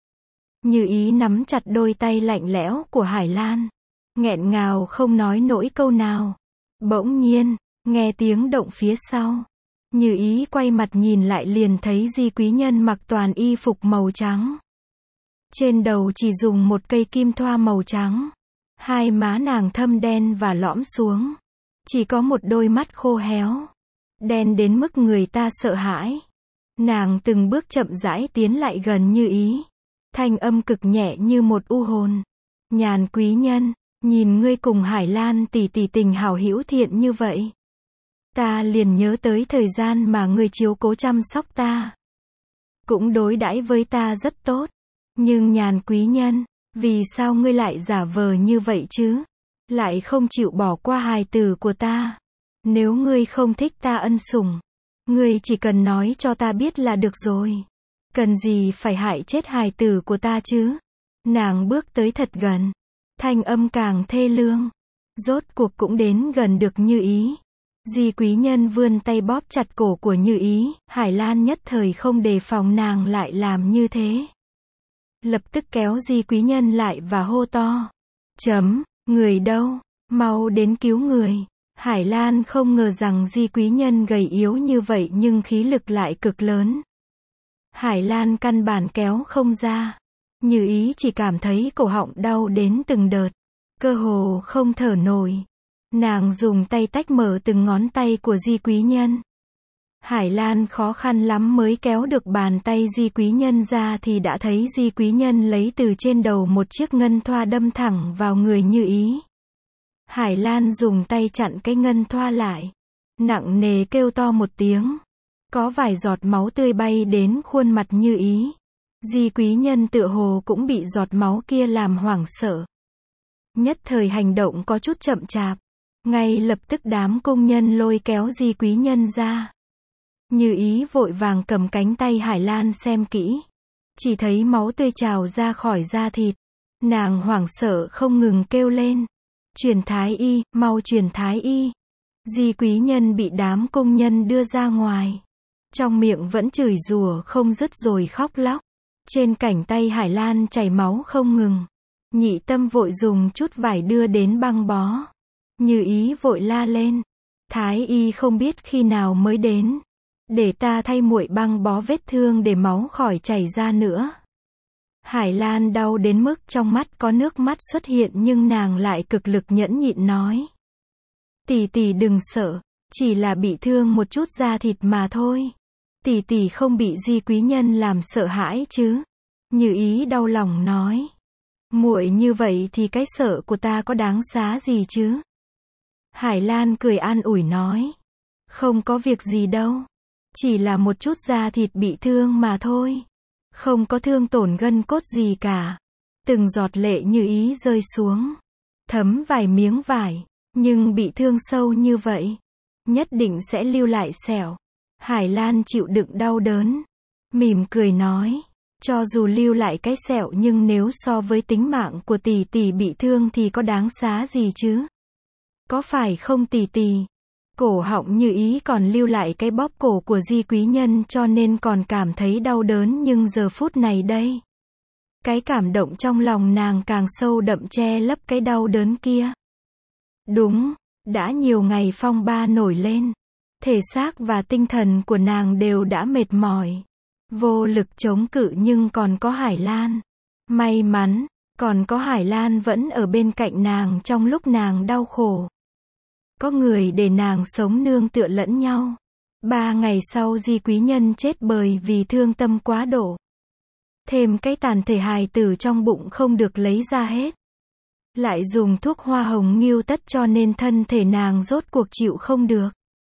Như Ý nắm chặt đôi tay lạnh lẽo của Hải Lan, nghẹn ngào không nói nổi câu nào. Bỗng nhiên, nghe tiếng động phía sau. Như Ý quay mặt nhìn lại liền thấy Di Quý Nhân mặc toàn y phục màu trắng. Trên đầu chỉ dùng một cây kim thoa màu trắng. Hai má nàng thâm đen và lõm xuống. Chỉ có một đôi mắt khô héo. Đen đến mức người ta sợ hãi. Nàng từng bước chậm rãi tiến lại gần Như Ý. Thanh âm cực nhẹ như một u hồn. Nhàn Quý Nhân, nhìn ngươi cùng Hải Lan tỷ tỷ tình hảo hữu thiện như vậy. Ta liền nhớ tới thời gian mà ngươi chiếu cố chăm sóc ta. Cũng đối đãi với ta rất tốt. Nhưng Nhàn Quý Nhân, vì sao ngươi lại giả vờ như vậy chứ? Lại không chịu bỏ qua hài tử của ta. Nếu ngươi không thích ta ân sủng, ngươi chỉ cần nói cho ta biết là được rồi. Cần gì phải hại chết hài tử của ta chứ? Nàng bước tới thật gần. Thanh âm càng thê lương. Rốt cuộc cũng đến gần được Như Ý. Di Quý Nhân vươn tay bóp chặt cổ của Như Ý. Hải Lan nhất thời không đề phòng nàng lại làm như thế. Lập tức kéo Di Quý Nhân lại và hô to. Người đâu? Mau đến cứu người. Hải Lan không ngờ rằng Di Quý Nhân gầy yếu như vậy nhưng khí lực lại cực lớn. Hải Lan căn bản kéo không ra. Như Ý chỉ cảm thấy cổ họng đau đến từng đợt. Cơ hồ không thở nổi. Nàng dùng tay tách mở từng ngón tay của Di Quý Nhân. Hải Lan khó khăn lắm mới kéo được bàn tay Di Quý Nhân ra thì đã thấy Di Quý Nhân lấy từ trên đầu một chiếc ngân thoa đâm thẳng vào người Như Ý. Hải Lan dùng tay chặn cái ngân thoa lại. Nặng nề kêu to một tiếng. Có vài giọt máu tươi bay đến khuôn mặt Như Ý. Di Quý Nhân tựa hồ cũng bị giọt máu kia làm hoảng sợ. Nhất thời hành động có chút chậm chạp. Ngay lập tức đám công nhân lôi kéo Di Quý Nhân ra. Như Ý vội vàng cầm cánh tay Hải Lan xem kỹ. Chỉ thấy máu tươi trào ra khỏi da thịt. Nàng hoảng sợ không ngừng kêu lên. Truyền thái y, mau truyền thái y. Di Quý Nhân bị đám công nhân đưa ra ngoài. Trong miệng vẫn chửi rủa không dứt rồi khóc lóc. Trên cánh tay Hải Lan chảy máu không ngừng. Nhị Tâm vội dùng chút vải đưa đến băng bó. Như Ý vội la lên. Thái y không biết khi nào mới đến. Để ta thay muội băng bó vết thương để máu khỏi chảy ra nữa. Hải Lan đau đến mức trong mắt có nước mắt xuất hiện nhưng nàng lại cực lực nhẫn nhịn nói. Tỷ tỷ đừng sợ, chỉ là bị thương một chút da thịt mà thôi. Tỷ tỷ không bị Di quý nhân làm sợ hãi chứ? Như Ý đau lòng nói. Muội như vậy thì cái sợ của ta có đáng giá gì chứ? Hải Lan cười an ủi nói. Không có việc gì đâu. Chỉ là một chút da thịt bị thương mà thôi. Không có thương tổn gân cốt gì cả. Từng giọt lệ Như Ý rơi xuống. Thấm vài miếng vải. Nhưng bị thương sâu như vậy. Nhất định sẽ lưu lại sẹo. Hải Lan chịu đựng đau đớn. Mỉm cười nói. Cho dù lưu lại cái sẹo nhưng nếu so với tính mạng của tỷ tỷ bị thương thì có đáng giá gì chứ? Có phải không tỷ tỷ? Cổ họng Như Ý còn lưu lại cái bóp cổ của Di quý nhân cho nên còn cảm thấy đau đớn nhưng giờ phút này đây. Cái cảm động trong lòng nàng càng sâu đậm che lấp cái đau đớn kia. Đúng, đã nhiều ngày phong ba nổi lên. Thể xác và tinh thần của nàng đều đã mệt mỏi. Vô lực chống cự nhưng còn có Hải Lan. May mắn, còn có Hải Lan vẫn ở bên cạnh nàng trong lúc nàng đau khổ. Có người để nàng sống nương tựa lẫn nhau. 3 ngày sau Di quý nhân chết bởi vì thương tâm quá độ. Thêm cái tàn thể hài tử trong bụng không được lấy ra hết. Lại dùng thuốc hoa hồng nghêu tất cho nên thân thể nàng rốt cuộc chịu không được.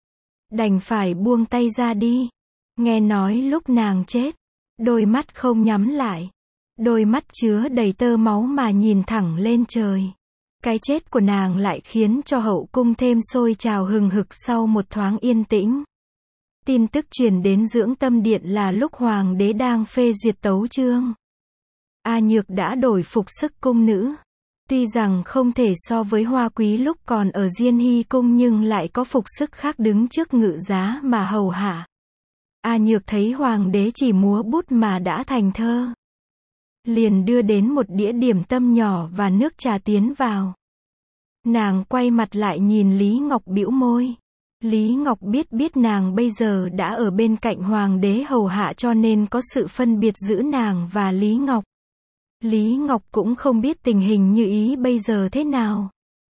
Đành phải buông tay ra đi. Nghe nói lúc nàng chết, đôi mắt không nhắm lại. Đôi mắt chứa đầy tơ máu mà nhìn thẳng lên trời. Cái chết của nàng lại khiến cho hậu cung thêm sôi trào hừng hực sau một thoáng yên tĩnh. Tin tức truyền đến Dưỡng Tâm Điện là lúc hoàng đế đang phê duyệt tấu chương. A Nhược đã đổi phục sức cung nữ. Tuy rằng không thể so với Hoa Quý lúc còn ở Diên Hy cung nhưng lại có phục sức khác đứng trước ngự giá mà hầu hạ. A Nhược thấy hoàng đế chỉ múa bút mà đã thành thơ. Liền đưa đến một đĩa điểm tâm nhỏ và nước trà tiến vào. Nàng quay mặt lại nhìn Lý Ngọc bĩu môi. Lý Ngọc biết nàng bây giờ đã ở bên cạnh hoàng đế hầu hạ cho nên có sự phân biệt giữa nàng và Lý Ngọc. Lý Ngọc cũng không biết tình hình Như Ý bây giờ thế nào.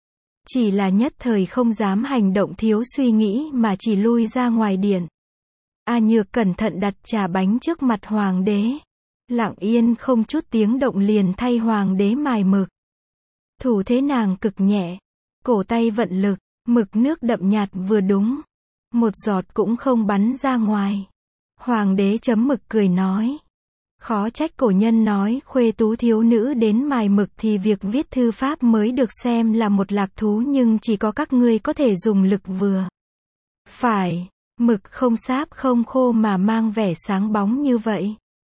Chỉ là nhất thời không dám hành động thiếu suy nghĩ mà chỉ lui ra ngoài điện. A Nhược cẩn thận đặt trà bánh trước mặt hoàng đế. Lặng yên không chút tiếng động liền thay hoàng đế mài mực. Thủ thế nàng cực nhẹ. Cổ tay vận lực, mực nước đậm nhạt vừa đúng. Một giọt cũng không bắn ra ngoài. Hoàng đế chấm mực cười nói. Khó trách cổ nhân nói khuê tú thiếu nữ đến mài mực thì việc viết thư pháp mới được xem là một lạc thú nhưng chỉ có các ngươi có thể dùng lực vừa. Phải, mực không sáp không khô mà mang vẻ sáng bóng như vậy.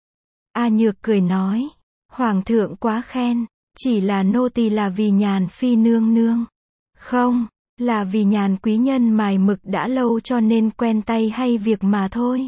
A Nhược cười nói. Hoàng thượng quá khen, chỉ là nô tỳ là vì Nhàn phi nương nương. Không, là vì Nhàn quý nhân mài mực đã lâu cho nên quen tay hay việc mà thôi.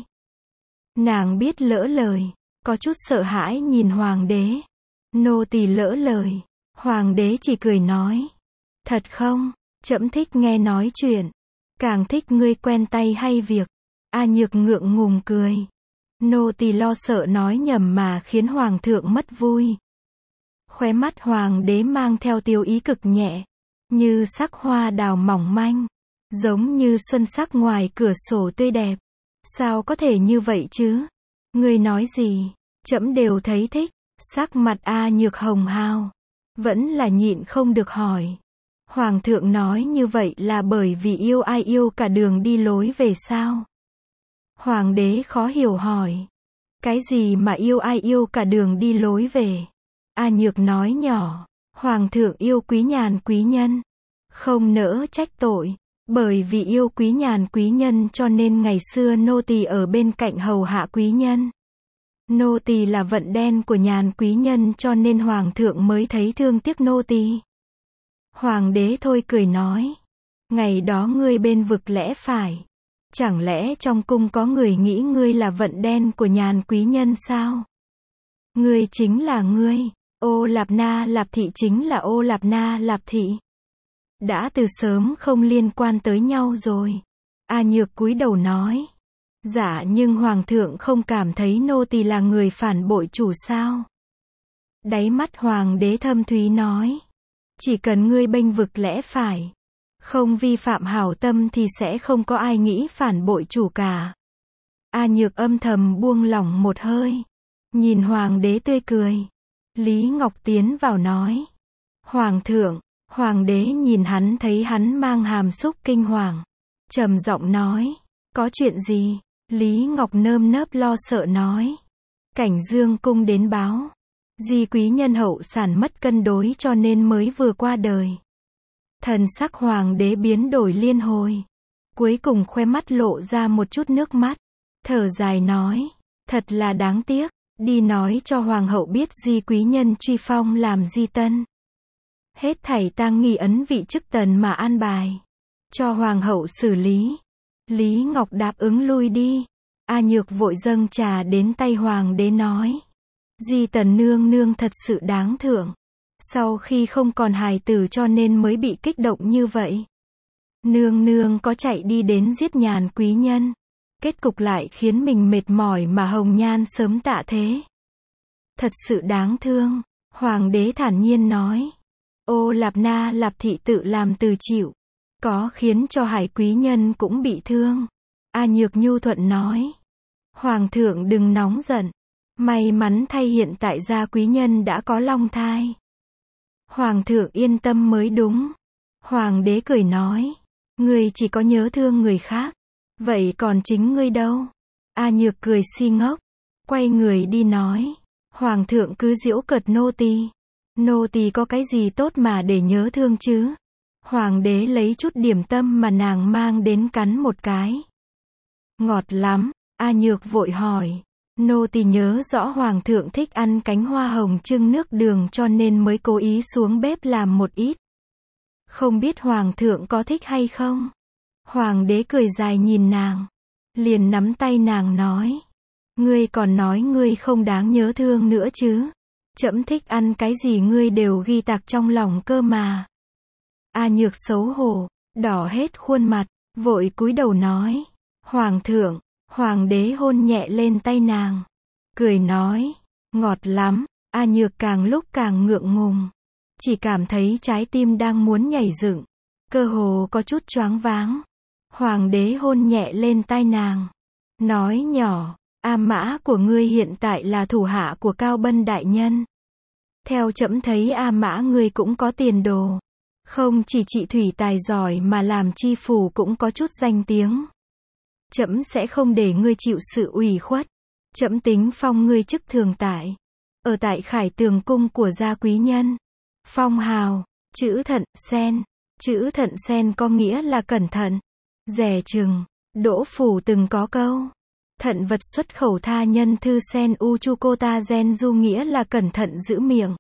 Nàng biết lỡ lời. Có chút sợ hãi nhìn hoàng đế. Nô tỳ lỡ lời. Hoàng đế chỉ cười nói. Thật không, trẫm thích nghe nói chuyện. Càng thích ngươi quen tay hay việc. A Nhược ngượng ngùng cười. Nô tỳ lo sợ nói nhầm mà khiến hoàng thượng mất vui. Khóe mắt hoàng đế mang theo tiêu ý cực nhẹ. Như sắc hoa đào mỏng manh. Giống như xuân sắc ngoài cửa sổ tươi đẹp. Sao có thể như vậy chứ? Ngươi nói gì? Trẫm đều thấy thích. Sắc mặt A Nhược hồng hào. Vẫn là nhịn không được hỏi. Hoàng thượng nói như vậy là bởi vì yêu ai yêu cả đường đi lối về sao? Hoàng đế khó hiểu hỏi. Cái gì mà yêu ai yêu cả đường đi lối về? A Nhược nói nhỏ. Hoàng thượng yêu quý Nhàn quý nhân. Không nỡ trách tội. Bởi vì yêu quý Nhàn quý nhân cho nên ngày xưa nô tỳ ở bên cạnh hầu hạ quý nhân. Nô tỳ là vận đen của Nhàn quý nhân cho nên hoàng thượng mới thấy thương tiếc nô tỳ. Hoàng đế thôi cười nói. Ngày đó ngươi bên vực lẽ phải. Chẳng lẽ trong cung có người nghĩ ngươi là vận đen của Nhàn quý nhân sao? Ngươi chính là ngươi. Ô Lạp Na Lạp Thị chính là Ô Lạp Na Lạp Thị. Đã từ sớm không liên quan tới nhau rồi. A Nhược cúi đầu nói. Dạ nhưng hoàng thượng không cảm thấy nô tỳ là người phản bội chủ sao? Đáy mắt hoàng đế thâm thúy nói. Chỉ cần ngươi bênh vực lẽ phải, không vi phạm hảo tâm thì sẽ không có ai nghĩ phản bội chủ cả. A Nhược âm thầm buông lỏng một hơi. Nhìn hoàng đế tươi cười. Lý Ngọc tiến vào nói. Hoàng thượng, hoàng đế nhìn hắn thấy hắn mang hàm xúc kinh hoàng. Trầm giọng nói. Có chuyện gì? Lý Ngọc nơm nớp lo sợ nói. Cảnh Dương cung đến báo. Di quý nhân hậu sản mất cân đối cho nên mới vừa qua đời. Thần sắc hoàng đế biến đổi liên hồi. Cuối cùng khoe mắt lộ ra một chút nước mắt. Thở dài nói. Thật là đáng tiếc. Đi nói cho hoàng hậu biết di quý nhân truy phong làm di tân. Hết thảy tang nghi ấn vị chức tần mà an bài. Cho hoàng hậu xử lý. Lý Ngọc đáp ứng lui đi. A Nhược vội dâng trà đến tay hoàng đế nói. Di tần nương nương thật sự đáng thưởng. Sau khi không còn hài tử cho nên mới bị kích động như vậy. Nương nương có chạy đi đến giết nhàn quý nhân. Kết cục lại khiến mình mệt mỏi mà hồng nhan sớm tạ thế. Thật sự đáng thương. Hoàng đế thản nhiên nói. Ô Lạp Na Lạp thị tự làm từ chịu. Có khiến cho hải quý nhân cũng bị thương. A Nhược nhu thuận nói. Hoàng thượng đừng nóng giận. May mắn thay hiện tại gia quý nhân đã có long thai. Hoàng thượng yên tâm mới đúng. Hoàng đế cười nói. Ngươi chỉ có nhớ thương người khác. Vậy còn chính ngươi đâu? A Nhược cười si ngốc. Quay người đi nói. Hoàng thượng cứ giễu cợt nô tỳ. Nô tỳ có cái gì tốt mà để nhớ thương chứ? Hoàng đế lấy chút điểm tâm mà nàng mang đến cắn một cái. Ngọt lắm. A Nhược vội hỏi. Nô tỳ nhớ rõ hoàng thượng thích ăn cánh hoa hồng trưng nước đường cho nên mới cố ý xuống bếp làm một ít. Không biết hoàng thượng có thích hay không? Hoàng đế cười dài nhìn nàng. Liền nắm tay nàng nói. Ngươi còn nói ngươi không đáng nhớ thương nữa chứ. Trẫm thích ăn cái gì ngươi đều ghi tạc trong lòng cơ mà. A Nhược xấu hổ, đỏ hết khuôn mặt, vội cúi đầu nói. Hoàng thượng. Hoàng đế hôn nhẹ lên tay nàng. Cười nói. Ngọt lắm. A Nhược càng lúc càng ngượng ngùng. Chỉ cảm thấy trái tim đang muốn nhảy dựng. Cơ hồ có chút choáng váng. Hoàng đế hôn nhẹ lên tai nàng. Nói nhỏ. A Mã của ngươi hiện tại là thủ hạ của Cao Bân đại nhân. Theo trẫm thấy A Mã ngươi cũng có tiền đồ. Không chỉ trị thủy tài giỏi mà làm chi phủ cũng có chút danh tiếng. Trẫm sẽ không để ngươi chịu sự ủy khuất. Trẫm tính phong ngươi chức thường tại. Ở tại Khải Tường cung của gia quý nhân. Phong hào. Chữ Thận Sen. Chữ Thận Sen có nghĩa là cẩn thận. Dè chừng. Đỗ Phủ từng có câu. Thận vật xuất khẩu tha nhân thư sen u chu cô ta gen du nghĩa là cẩn thận giữ miệng.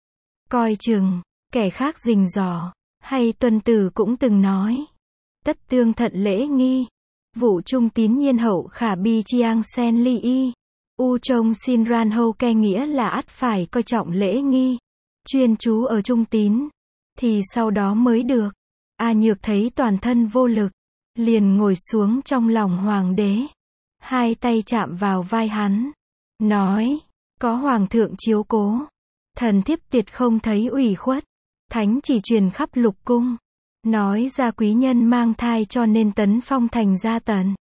Coi chừng. Kẻ khác rình rò. Hay Tuần Tử cũng từng nói. Tất tương thận lễ nghi. Vụ trung tín nhiên hậu khả bi chiang sen ly y. U trông xin ran hâu ke nghĩa là ắt phải coi trọng lễ nghi. Chuyên chú ở trung tín. Thì sau đó mới được. A Nhược thấy toàn thân vô lực. Liền ngồi xuống trong lòng hoàng đế. Hai tay chạm vào vai hắn. Nói. Có hoàng thượng chiếu cố. Thần thiếp tuyệt không thấy ủy khuất. Thánh chỉ truyền khắp lục cung. Nói gia quý nhân mang thai cho nên tấn phong thành gia tần.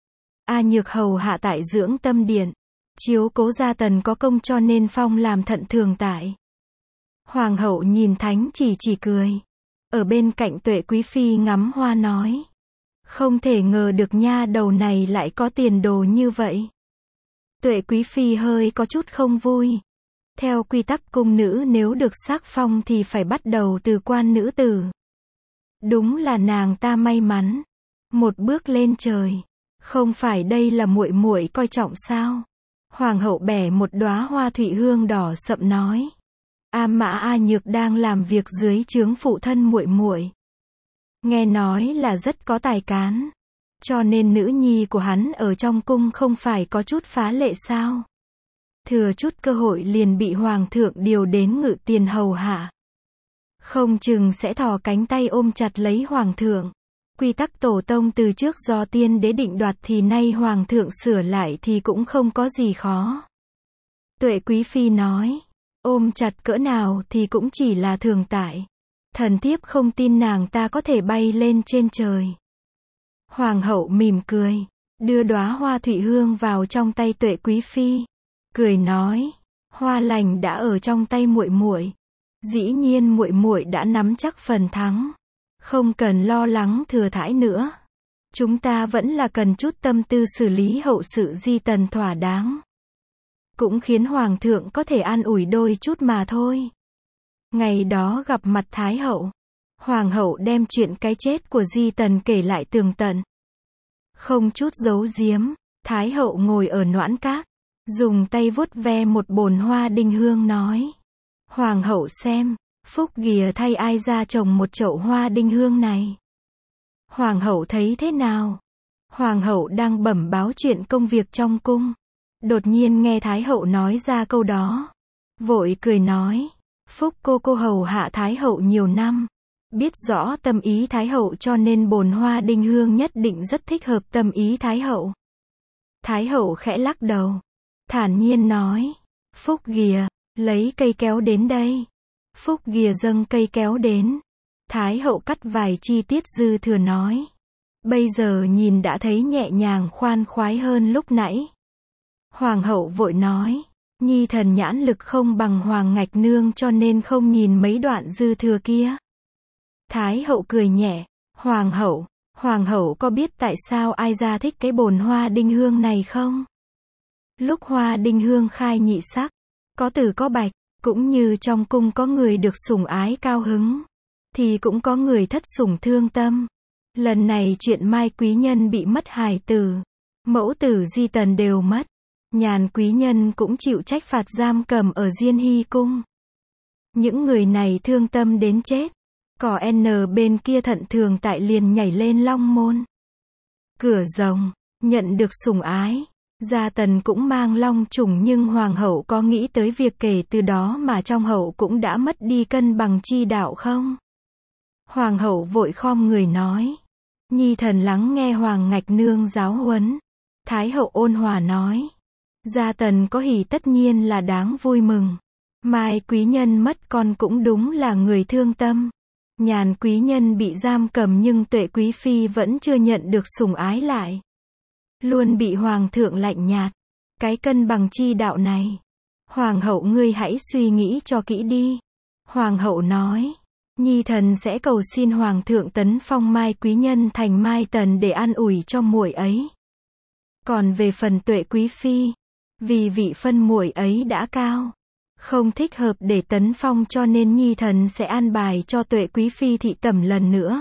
A Nhược hầu hạ tại dưỡng tâm điện. Chiếu cố gia tần có công cho nên phong làm thận thường tại. Hoàng hậu nhìn thánh chỉ cười. Ở bên cạnh Tuệ quý phi ngắm hoa nói. Không thể ngờ được nha đầu này lại có tiền đồ như vậy. Tuệ quý phi hơi có chút không vui. Theo quy tắc cung nữ nếu được sắc phong thì phải bắt đầu từ quan nữ tử. Đúng là nàng ta may mắn. Một bước lên trời. Không phải đây là muội muội coi trọng sao? Hoàng hậu bẻ một đóa hoa thụy hương đỏ sậm nói. A Mã A Nhược đang làm việc dưới trướng phụ thân muội muội. Nghe nói là rất có tài cán. Cho nên nữ nhi của hắn ở trong cung không phải có chút phá lệ sao? Thừa chút cơ hội liền bị hoàng thượng điều đến ngự tiền hầu hạ. Không chừng sẽ thò cánh tay ôm chặt lấy hoàng thượng. Quy tắc tổ tông từ trước do tiên đế định đoạt thì nay hoàng thượng sửa lại thì cũng không có gì khó. Tuệ quý phi nói. ôm chặt cỡ nào thì cũng chỉ là thường tại. Thần thiếp không tin nàng ta có thể bay lên trên trời. Hoàng hậu mỉm cười, đưa đóa hoa thụy hương vào trong tay Tuệ quý phi, cười nói, hoa lành đã ở trong tay muội muội, dĩ nhiên muội muội đã nắm chắc phần thắng, không cần lo lắng thừa thãi nữa. Chúng ta vẫn là cần chút tâm tư xử lý hậu sự Di Tần thỏa đáng, cũng khiến hoàng thượng có thể an ủi đôi chút mà thôi. Ngày đó gặp mặt Thái hậu, hoàng hậu đem chuyện cái chết của Di Tần kể lại tường tận, không chút giấu giếm. Thái hậu ngồi ở noãn các, dùng tay vuốt ve một bồn hoa đinh hương nói, hoàng hậu xem, phúc ghìa thay ai ra trồng một chậu hoa đinh hương này. Hoàng hậu thấy thế nào? Hoàng hậu đang bẩm báo chuyện công việc trong cung, đột nhiên nghe Thái hậu nói ra câu đó, vội cười nói, phúc cô hầu hạ Thái hậu nhiều năm, biết rõ tâm ý Thái hậu cho nên bồn hoa đinh hương nhất định rất thích hợp tâm ý Thái hậu. Thái hậu khẽ lắc đầu, thản nhiên nói, phúc ghìa, lấy cây kéo đến đây. Phúc ghìa dâng cây kéo đến. Thái hậu cắt vài chi tiết dư thừa nói, bây giờ nhìn đã thấy nhẹ nhàng khoan khoái hơn lúc nãy. Hoàng hậu vội nói, nhi thần nhãn lực không bằng Hoàng Ngạch Nương cho nên không nhìn mấy đoạn dư thừa kia. Thái hậu cười nhẹ, Hoàng hậu có biết tại sao ai ra thích cái bồn hoa đinh hương này không? Lúc hoa đinh hương khai nhị sắc, có tử có bạch, cũng như trong cung có người được sủng ái cao hứng, thì cũng có người thất sủng thương tâm. Lần này chuyện Mai quý nhân bị mất hài tử, mẫu tử Di Tần đều mất, Nhàn quý nhân cũng chịu trách phạt giam cầm ở Diên Hy cung. Những người này thương tâm đến chết. Cỏ N bên kia thận thường tại liền nhảy lên long môn. Cửa rồng, nhận được sủng ái. Gia Tần cũng mang long trùng nhưng hoàng hậu có nghĩ tới việc kể từ đó mà trong hậu cũng đã mất đi cân bằng chi đạo không? Hoàng hậu vội khom người nói, nhi thần lắng nghe Hoàng Ngạch Nương giáo huấn. Thái hậu ôn hòa nói, Gia Tần có hỉ tất nhiên là đáng vui mừng. Mai quý nhân mất con cũng đúng là người thương tâm. Nhàn quý nhân bị giam cầm nhưng Tuệ quý phi vẫn chưa nhận được sủng ái lại, luôn bị hoàng thượng lạnh nhạt. Cái cân bằng chi đạo này, hoàng hậu ngươi hãy suy nghĩ cho kỹ đi. Hoàng hậu nói, nhi thần sẽ cầu xin hoàng thượng tấn phong Mai quý nhân thành Mai Tần để an ủi cho muội ấy. Còn về phần Tuệ quý phi, vì vị phân muội ấy đã cao, không thích hợp để tấn phong cho nên nhi thần sẽ an bài cho Tuệ quý phi thị tẩm lần nữa,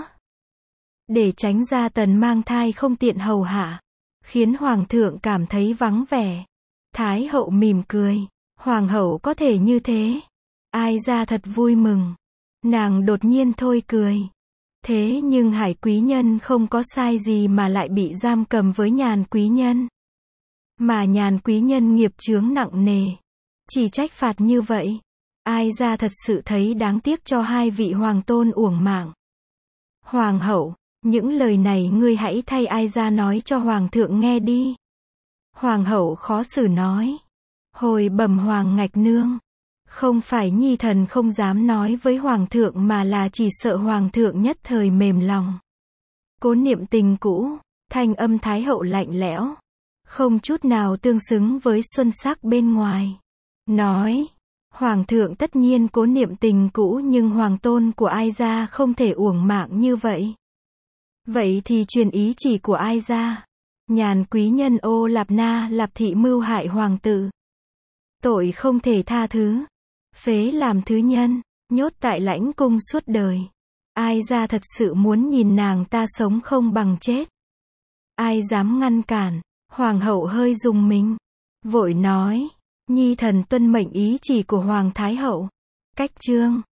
để tránh Gia Tần mang thai không tiện hầu hạ, khiến hoàng thượng cảm thấy vắng vẻ. Thái hậu mỉm cười, hoàng hậu có thể như thế, ai ra thật vui mừng. Nàng đột nhiên thôi cười. Thế nhưng Hải quý nhân không có sai gì mà lại bị giam cầm với Nhàn quý nhân, mà Nhàn quý nhân nghiệp chướng nặng nề, chỉ trách phạt như vậy, ai ra thật sự thấy đáng tiếc cho hai vị hoàng tôn uổng mạng. Hoàng hậu, những lời này ngươi hãy thay ai ra nói cho hoàng thượng nghe đi. Hoàng hậu khó xử nói, hồi bẩm Hoàng Ngạch Nương, không phải nhi thần không dám nói với hoàng thượng mà là chỉ sợ hoàng thượng nhất thời mềm lòng, cố niệm tình cũ. Thanh âm Thái hậu lạnh lẽo, không chút nào tương xứng với xuân sắc bên ngoài, nói, hoàng thượng tất nhiên cố niệm tình cũ nhưng hoàng tôn của ai ra không thể uổng mạng như vậy. Vậy thì truyền ý chỉ của ai ra? Nhàn quý nhân Ô Lạp Na Lạp thị mưu hại hoàng tử, tội không thể tha thứ, phế làm thứ nhân, nhốt tại lãnh cung suốt đời. Ai ra thật sự muốn nhìn nàng ta sống không bằng chết. Ai dám ngăn cản? Hoàng hậu hơi rùng mình, vội nói, nhi thần tuân mệnh ý chỉ của Hoàng Thái hậu. Cách chương